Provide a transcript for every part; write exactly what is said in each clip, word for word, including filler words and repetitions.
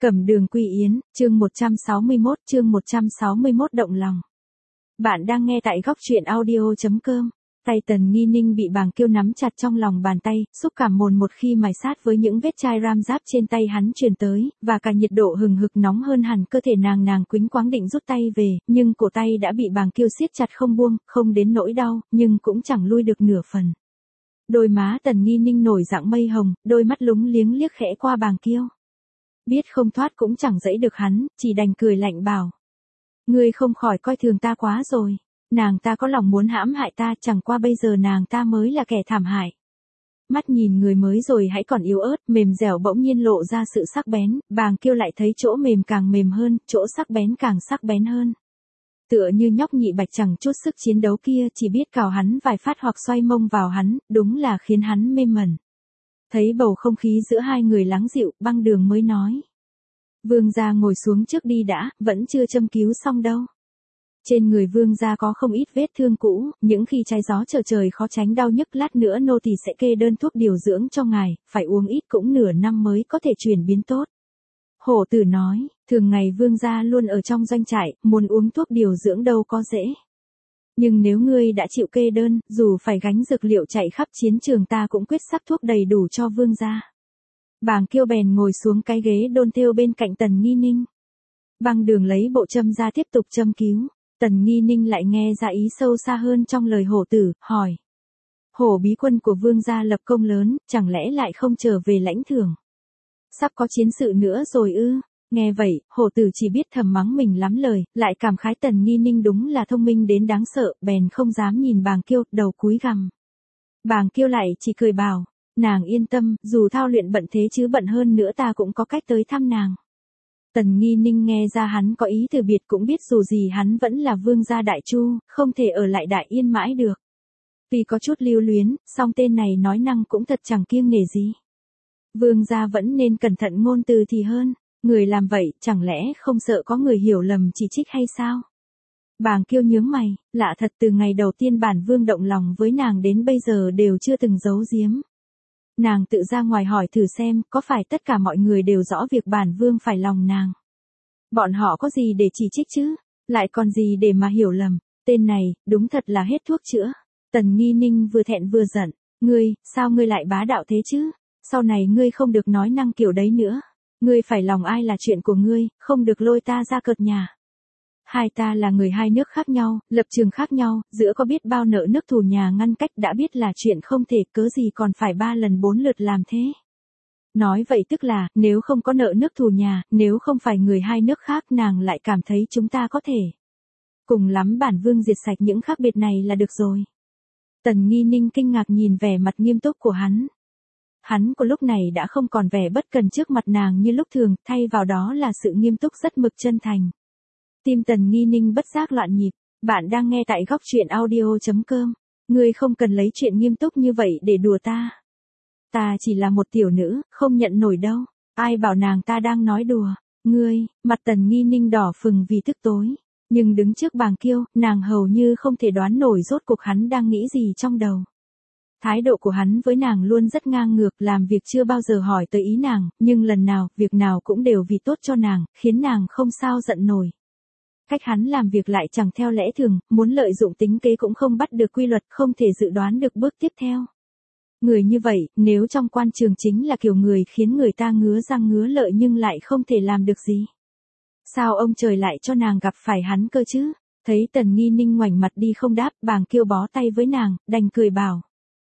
Cẩm Đường Quy Yến, chương một trăm sáu mươi mốt, chương một trăm sáu mươi mốt động lòng. Bạn đang nghe tại góc truyện audio chấm com. Tay Tần Nghi Ninh bị Bàng Kiêu nắm chặt trong lòng bàn tay, xúc cảm mồn một khi mài sát với những vết chai ram giáp trên tay hắn truyền tới, và cả nhiệt độ hừng hực nóng hơn hẳn cơ thể nàng. Nàng quĩnh quáng định rút tay về, nhưng cổ tay đã bị Bàng Kiêu siết chặt không buông, không đến nỗi đau, nhưng cũng chẳng lui được nửa phần. Đôi má Tần Nghi Ninh nổi dạng mây hồng, đôi mắt lúng liếng liếc khẽ qua Bàng Kiêu. Biết không thoát cũng chẳng dẫy được hắn, chỉ đành cười lạnh bảo. Ngươi không khỏi coi thường ta quá rồi. Nàng ta có lòng muốn hãm hại ta, chẳng qua bây giờ nàng ta mới là kẻ thảm hại. Mắt nhìn người mới rồi hãy còn yếu ớt, mềm dẻo bỗng nhiên lộ ra sự sắc bén, Bàng Kiêu lại thấy chỗ mềm càng mềm hơn, chỗ sắc bén càng sắc bén hơn. Tựa như nhóc nhị bạch chẳng chút sức chiến đấu kia, chỉ biết cào hắn vài phát hoặc xoay mông vào hắn, đúng là khiến hắn mê mẩn. Thấy bầu không khí giữa hai người lắng dịu, Băng Đường mới nói. Vương gia ngồi xuống trước đi đã, vẫn chưa châm cứu xong đâu. Trên người vương gia có không ít vết thương cũ, những khi trái gió trở trời khó tránh đau nhức, lát nữa nô tỳ sẽ kê đơn thuốc điều dưỡng cho ngài, phải uống ít cũng nửa năm mới có thể chuyển biến tốt. Hổ Tử nói, thường ngày vương gia luôn ở trong doanh trại, muốn uống thuốc điều dưỡng đâu có dễ. Nhưng nếu ngươi đã chịu kê đơn, dù phải gánh dược liệu chạy khắp chiến trường ta cũng quyết sắc thuốc đầy đủ cho vương gia. Bàng Kiêu bèn ngồi xuống cái ghế đôn thêu bên cạnh Tần Nghi Ninh. Băng Đường lấy bộ châm ra tiếp tục châm cứu. Tần Nghi Ninh lại nghe ra ý sâu xa hơn trong lời Hổ Tử, hỏi. Hổ bí quân của vương gia lập công lớn, chẳng lẽ lại không trở về lãnh thưởng? Sắp có chiến sự nữa rồi ư? Nghe vậy, Hổ Tử chỉ biết thầm mắng mình lắm lời, lại cảm khái Tần Nghi Ninh đúng là thông minh đến đáng sợ, bèn không dám nhìn Bàng Kiêu, đầu cúi gằm. Bàng Kiêu lại chỉ cười bảo, nàng yên tâm, dù thao luyện bận thế chứ bận hơn nữa ta cũng có cách tới thăm nàng. Tần Nghi Ninh nghe ra hắn có ý từ biệt, cũng biết dù gì hắn vẫn là vương gia Đại Chu, không thể ở lại Đại Yên mãi được. Vì có chút lưu luyến, song tên này nói năng cũng thật chẳng kiêng nể gì. Vương gia vẫn nên cẩn thận ngôn từ thì hơn, người làm vậy chẳng lẽ không sợ có người hiểu lầm chỉ trích hay sao? Bàng Kiêu nhướng mày, lạ thật, từ ngày đầu tiên bản vương động lòng với nàng đến bây giờ đều chưa từng giấu giếm. Nàng tự ra ngoài hỏi thử xem, có phải tất cả mọi người đều rõ việc bản vương phải lòng nàng? Bọn họ có gì để chỉ trích chứ? Lại còn gì để mà hiểu lầm? Tên này, đúng thật là hết thuốc chữa. Tần Nghi Ninh vừa thẹn vừa giận. Ngươi, sao ngươi lại bá đạo thế chứ? Sau này ngươi không được nói năng kiểu đấy nữa. Ngươi phải lòng ai là chuyện của ngươi, không được lôi ta ra cợt nhà. Hai ta là người hai nước khác nhau, lập trường khác nhau, giữa có biết bao nợ nước thù nhà ngăn cách, đã biết là chuyện không thể, cớ gì còn phải ba lần bốn lượt làm thế. Nói vậy tức là, nếu không có nợ nước thù nhà, nếu không phải người hai nước khác, nàng lại cảm thấy chúng ta có thể. Cùng lắm bản vương diệt sạch những khác biệt này là được rồi. Tần Nghi Ninh kinh ngạc nhìn vẻ mặt nghiêm túc của hắn. Hắn của lúc này đã không còn vẻ bất cần trước mặt nàng như lúc thường, thay vào đó là sự nghiêm túc rất mực chân thành. Tim Tần Nghi Ninh bất giác loạn nhịp. Bạn đang nghe tại góc truyện audio chấm com. Ngươi không cần lấy chuyện nghiêm túc như vậy để đùa ta. Ta chỉ là một tiểu nữ, không nhận nổi đâu. Ai bảo nàng ta đang nói đùa. Ngươi, mặt Tần Nghi Ninh đỏ phừng vì tức tối. Nhưng đứng trước Bàng Kiêu, nàng hầu như không thể đoán nổi rốt cuộc hắn đang nghĩ gì trong đầu. Thái độ của hắn với nàng luôn rất ngang ngược, làm việc chưa bao giờ hỏi tới ý nàng, nhưng lần nào, việc nào cũng đều vì tốt cho nàng, khiến nàng không sao giận nổi. Cách hắn làm việc lại chẳng theo lẽ thường, muốn lợi dụng tính kế cũng không bắt được quy luật, không thể dự đoán được bước tiếp theo. Người như vậy, nếu trong quan trường chính là kiểu người khiến người ta ngứa răng ngứa lợi nhưng lại không thể làm được gì. Sao ông trời lại cho nàng gặp phải hắn cơ chứ? Thấy Tần Nghi Ninh ngoảnh mặt đi không đáp, Bàng Kiêu bó tay với nàng, đành cười bảo.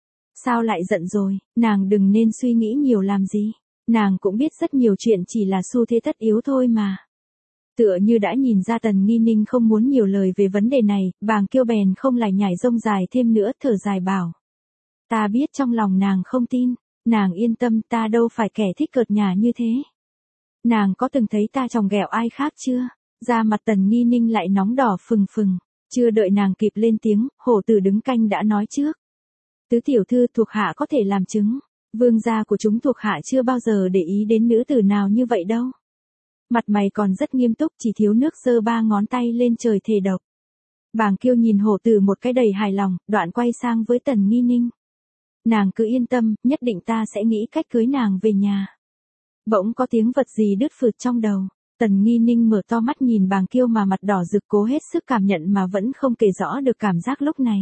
Sao lại giận rồi, nàng đừng nên suy nghĩ nhiều làm gì. Nàng cũng biết rất nhiều chuyện chỉ là xu thế tất yếu thôi mà. Tựa như đã nhìn ra Tần Nghi Ninh không muốn nhiều lời về vấn đề này, Bàng Kiêu bèn không lại nhảy rông dài thêm nữa, thở dài bảo. Ta biết trong lòng nàng không tin, nàng yên tâm, ta đâu phải kẻ thích cợt nhả như thế. Nàng có từng thấy ta chòng ghẹo ai khác chưa? Da mặt Tần Nghi Ninh lại nóng đỏ phừng phừng, chưa đợi nàng kịp lên tiếng, Hổ Tử đứng canh đã nói trước. Tứ tiểu thư, thuộc hạ có thể làm chứng, vương gia của chúng thuộc hạ chưa bao giờ để ý đến nữ tử nào như vậy đâu. Mặt mày còn rất nghiêm túc, chỉ thiếu nước giơ ba ngón tay lên trời thề độc. Bàng Kiêu nhìn Hổ Tử một cái đầy hài lòng, đoạn quay sang với Tần Nghi Ninh. Nàng cứ yên tâm, nhất định ta sẽ nghĩ cách cưới nàng về nhà. Bỗng có tiếng vật gì đứt phượt trong đầu. Tần Nghi Ninh mở to mắt nhìn Bàng Kiêu mà mặt đỏ rực cố hết sức cảm nhận mà vẫn không kể rõ được cảm giác lúc này.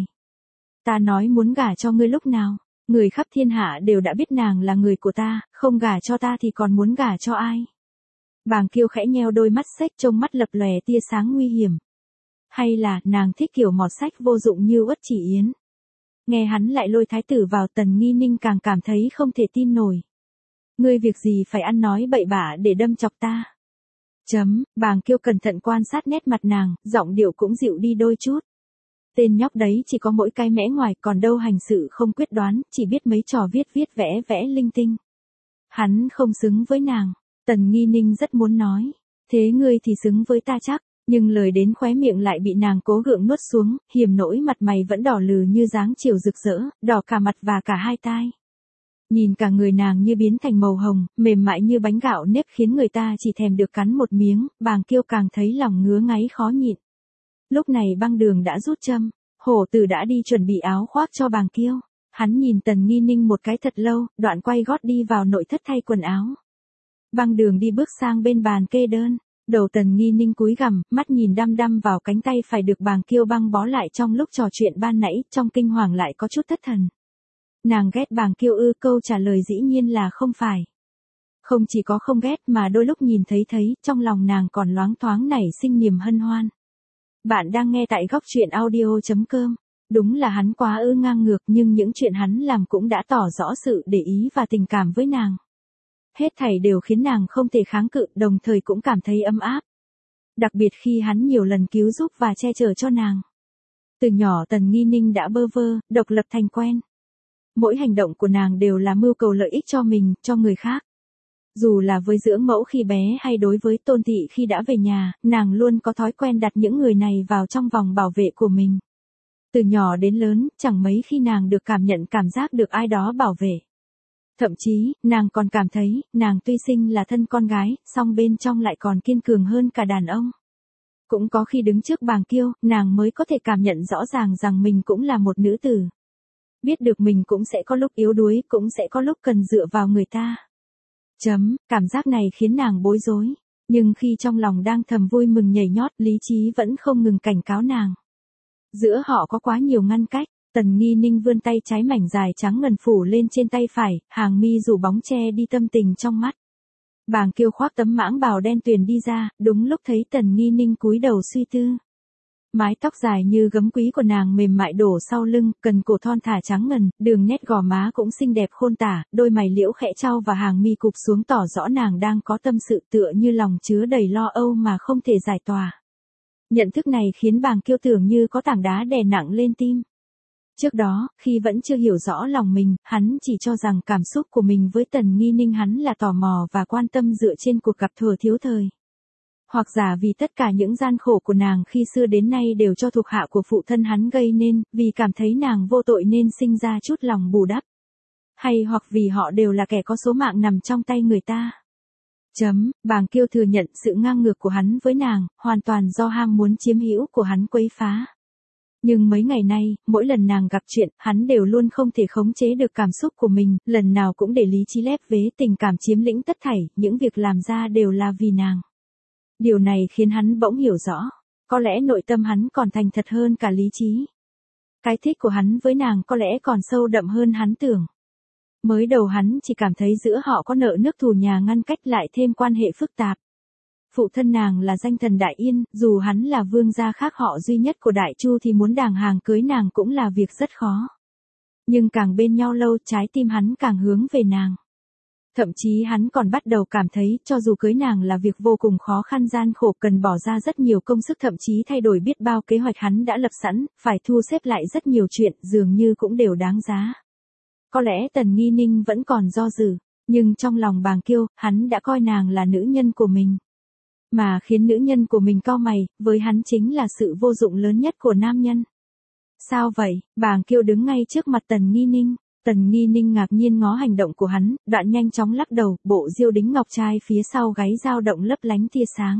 Ta nói muốn gả cho ngươi lúc nào? Người khắp thiên hạ đều đã biết nàng là người của ta, không gả cho ta thì còn muốn gả cho ai? Bàng Kiêu khẽ nheo đôi mắt xếch trông mắt lập lòe tia sáng nguy hiểm. Hay là nàng thích kiểu mọt sách vô dụng như Uất Chỉ Yến? Nghe hắn lại lôi thái tử vào, Tần Nghi Ninh càng cảm thấy không thể tin nổi. Ngươi việc gì phải ăn nói bậy bạ để đâm chọc ta? Chấm, Bàng Kiêu cẩn thận quan sát nét mặt nàng, giọng điệu cũng dịu đi đôi chút. Tên nhóc đấy chỉ có mỗi cái mẽ ngoài, còn đâu hành sự không quyết đoán, chỉ biết mấy trò viết viết vẽ vẽ linh tinh. Hắn không xứng với nàng. Tần Nghi Ninh rất muốn nói, thế ngươi thì xứng với ta chắc, nhưng lời đến khóe miệng lại bị nàng cố gượng nuốt xuống, hiềm nỗi mặt mày vẫn đỏ lừ như dáng chiều rực rỡ, đỏ cả mặt và cả hai tai. Nhìn cả người nàng như biến thành màu hồng, mềm mại như bánh gạo nếp khiến người ta chỉ thèm được cắn một miếng, Bàng Kiêu càng thấy lòng ngứa ngáy khó nhịn. Lúc này băng đường đã rút châm, hổ tử đã đi chuẩn bị áo khoác cho Bàng Kiêu. Hắn nhìn Tần Nghi Ninh một cái thật lâu, đoạn quay gót đi vào nội thất thay quần áo. Băng đường đi bước sang bên bàn kê đơn, đầu Tần Nghi Ninh cúi gằm, mắt nhìn đăm đăm vào cánh tay phải được Bàng Kiêu băng bó lại trong lúc trò chuyện ban nãy, trong kinh hoàng lại có chút thất thần. Nàng ghét Bàng Kiêu ư? Câu trả lời dĩ nhiên là không phải. Không chỉ có không ghét mà đôi lúc nhìn thấy thấy, trong lòng nàng còn loáng thoáng nảy sinh niềm hân hoan. Bạn đang nghe tại góc truyện audio chấm com. Đúng là hắn quá ư ngang ngược, nhưng những chuyện hắn làm cũng đã tỏ rõ sự để ý và tình cảm với nàng. Hết thảy đều khiến nàng không thể kháng cự, đồng thời cũng cảm thấy ấm áp. Đặc biệt khi hắn nhiều lần cứu giúp và che chở cho nàng. Từ nhỏ Tần Nghi Ninh đã bơ vơ, độc lập thành quen. Mỗi hành động của nàng đều là mưu cầu lợi ích cho mình, cho người khác. Dù là với dưỡng mẫu khi bé hay đối với Tôn thị khi đã về nhà, nàng luôn có thói quen đặt những người này vào trong vòng bảo vệ của mình. Từ nhỏ đến lớn, chẳng mấy khi nàng được cảm nhận cảm giác được ai đó bảo vệ. Thậm chí, nàng còn cảm thấy, nàng tuy sinh là thân con gái, song bên trong lại còn kiên cường hơn cả đàn ông. Cũng có khi đứng trước Bàng Kiêu, nàng mới có thể cảm nhận rõ ràng rằng mình cũng là một nữ tử. Biết được mình cũng sẽ có lúc yếu đuối, cũng sẽ có lúc cần dựa vào người ta. Chấm, cảm giác này khiến nàng bối rối. Nhưng khi trong lòng đang thầm vui mừng nhảy nhót, lý trí vẫn không ngừng cảnh cáo nàng. Giữa họ có quá nhiều ngăn cách. Tần Nghi Ninh vươn tay trái mảnh dài trắng ngần phủ lên trên tay phải, hàng mi rủ bóng che đi tâm tình trong mắt. Bàng Kiêu khoác tấm mãng bào đen tuyền đi ra, đúng lúc thấy Tần Nghi Ninh cúi đầu suy tư. Mái tóc dài như gấm quý của nàng mềm mại đổ sau lưng, cần cổ thon thả trắng ngần, đường nét gò má cũng xinh đẹp khôn tả, đôi mày liễu khẽ trao và hàng mi cụp xuống tỏ rõ nàng đang có tâm sự, tựa như lòng chứa đầy lo âu mà không thể giải tỏa. Nhận thức này khiến Bàng Kiêu tưởng như có tảng đá đè nặng lên tim. Trước đó, khi vẫn chưa hiểu rõ lòng mình, hắn chỉ cho rằng cảm xúc của mình với Tần Nghi Ninh hắn là tò mò và quan tâm dựa trên cuộc gặp thuở thiếu thời. Hoặc giả vì tất cả những gian khổ của nàng khi xưa đến nay đều cho thuộc hạ của phụ thân hắn gây nên, vì cảm thấy nàng vô tội nên sinh ra chút lòng bù đắp. Hay hoặc vì họ đều là kẻ có số mạng nằm trong tay người ta. Chấm, Bàng Kiêu thừa nhận sự ngang ngược của hắn với nàng, hoàn toàn do ham muốn chiếm hữu của hắn quấy phá. Nhưng mấy ngày nay, mỗi lần nàng gặp chuyện, hắn đều luôn không thể khống chế được cảm xúc của mình, lần nào cũng để lý trí lép vế tình cảm chiếm lĩnh tất thảy, những việc làm ra đều là vì nàng. Điều này khiến hắn bỗng hiểu rõ, có lẽ nội tâm hắn còn thành thật hơn cả lý trí. Cái thích của hắn với nàng có lẽ còn sâu đậm hơn hắn tưởng. Mới đầu hắn chỉ cảm thấy giữa họ có nợ nước thù nhà ngăn cách lại thêm quan hệ phức tạp. Phụ thân nàng là danh thần Đại Yên, dù hắn là vương gia khác họ duy nhất của Đại Chu thì muốn đàng hoàng cưới nàng cũng là việc rất khó. Nhưng càng bên nhau lâu, trái tim hắn càng hướng về nàng. Thậm chí hắn còn bắt đầu cảm thấy cho dù cưới nàng là việc vô cùng khó khăn gian khổ, cần bỏ ra rất nhiều công sức, thậm chí thay đổi biết bao kế hoạch hắn đã lập sẵn, phải thu xếp lại rất nhiều chuyện, dường như cũng đều đáng giá. Có lẽ Tần Nghi Ninh vẫn còn do dự, nhưng trong lòng Bàng Kiêu, hắn đã coi nàng là nữ nhân của mình. Mà khiến nữ nhân của mình cau mày, với hắn chính là sự vô dụng lớn nhất của nam nhân. Sao vậy? Bàng Kiêu đứng ngay trước mặt Tần Nghi Ninh. Tần Nghi Ninh ngạc nhiên ngó hành động của hắn, đoạn nhanh chóng lắc đầu, bộ diêu đính ngọc trai phía sau gáy dao động lấp lánh tia sáng.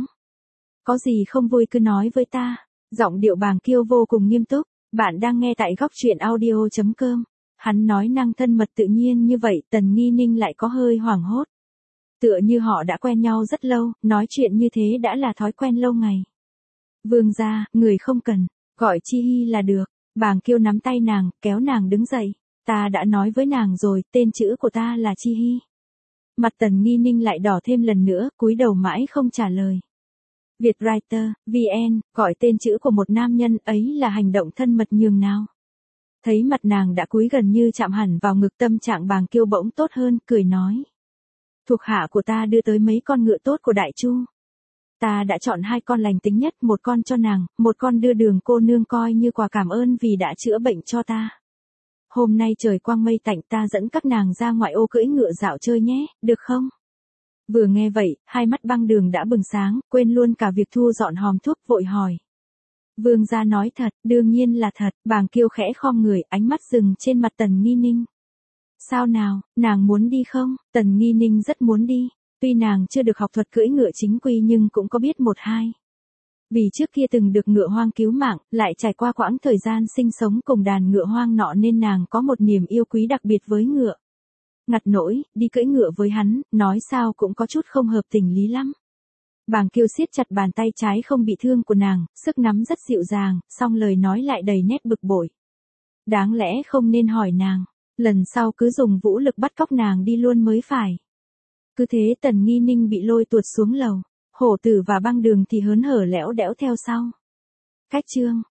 Có gì không vui cứ nói với ta. Giọng điệu Bàng Kiêu vô cùng nghiêm túc. Bạn đang nghe tại góc truyện audio chấm com. Hắn nói năng thân mật tự nhiên như vậy, Tần Nghi Ninh lại có hơi hoảng hốt. Tựa như họ đã quen nhau rất lâu, nói chuyện như thế đã là thói quen lâu ngày. Vương gia, người không cần, gọi Chi Hi là được. Bàng Kiêu nắm tay nàng, kéo nàng đứng dậy. Ta đã nói với nàng rồi, tên chữ của ta là Chi Hi. Mặt Tần Nghi Ninh lại đỏ thêm lần nữa, cúi đầu mãi không trả lời. Vietwriter, vê en, gọi tên chữ của một nam nhân ấy là hành động thân mật nhường nào. Thấy mặt nàng đã cúi gần như chạm hẳn vào ngực, tâm trạng Bàng Kiêu bỗng tốt hơn, cười nói. Thuộc hạ của ta đưa tới mấy con ngựa tốt của Đại Chu. Ta đã chọn hai con lành tính nhất, một con cho nàng, một con đưa Đường cô nương coi như quà cảm ơn vì đã chữa bệnh cho ta. Hôm nay trời quang mây tạnh, ta dẫn các nàng ra ngoại ô cưỡi ngựa dạo chơi nhé, được không? Vừa nghe vậy, hai mắt Băng Đường đã bừng sáng, quên luôn cả việc thu dọn hòm thuốc, vội hỏi. Vương gia nói thật, đương nhiên là thật. Bàng Kiêu khẽ khom người, ánh mắt dừng trên mặt Tần Nghi Ninh. Sao nào, nàng muốn đi không? Tần Nghi Ninh rất muốn đi. Tuy nàng chưa được học thuật cưỡi ngựa chính quy nhưng cũng có biết một hai. Vì trước kia từng được ngựa hoang cứu mạng, lại trải qua quãng thời gian sinh sống cùng đàn ngựa hoang nọ nên nàng có một niềm yêu quý đặc biệt với ngựa. Ngặt nỗi, đi cưỡi ngựa với hắn, nói sao cũng có chút không hợp tình lý lắm. Bàng Kiêu siết chặt bàn tay trái không bị thương của nàng, sức nắm rất dịu dàng, song lời nói lại đầy nét bực bội. Đáng lẽ không nên hỏi nàng, lần sau cứ dùng vũ lực bắt cóc nàng đi luôn mới phải. Cứ thế Tần Nghi Ninh bị lôi tuột xuống lầu, Hổ Tử và Băng Đường thì hớn hở lẽo đẽo theo sau. Cách chương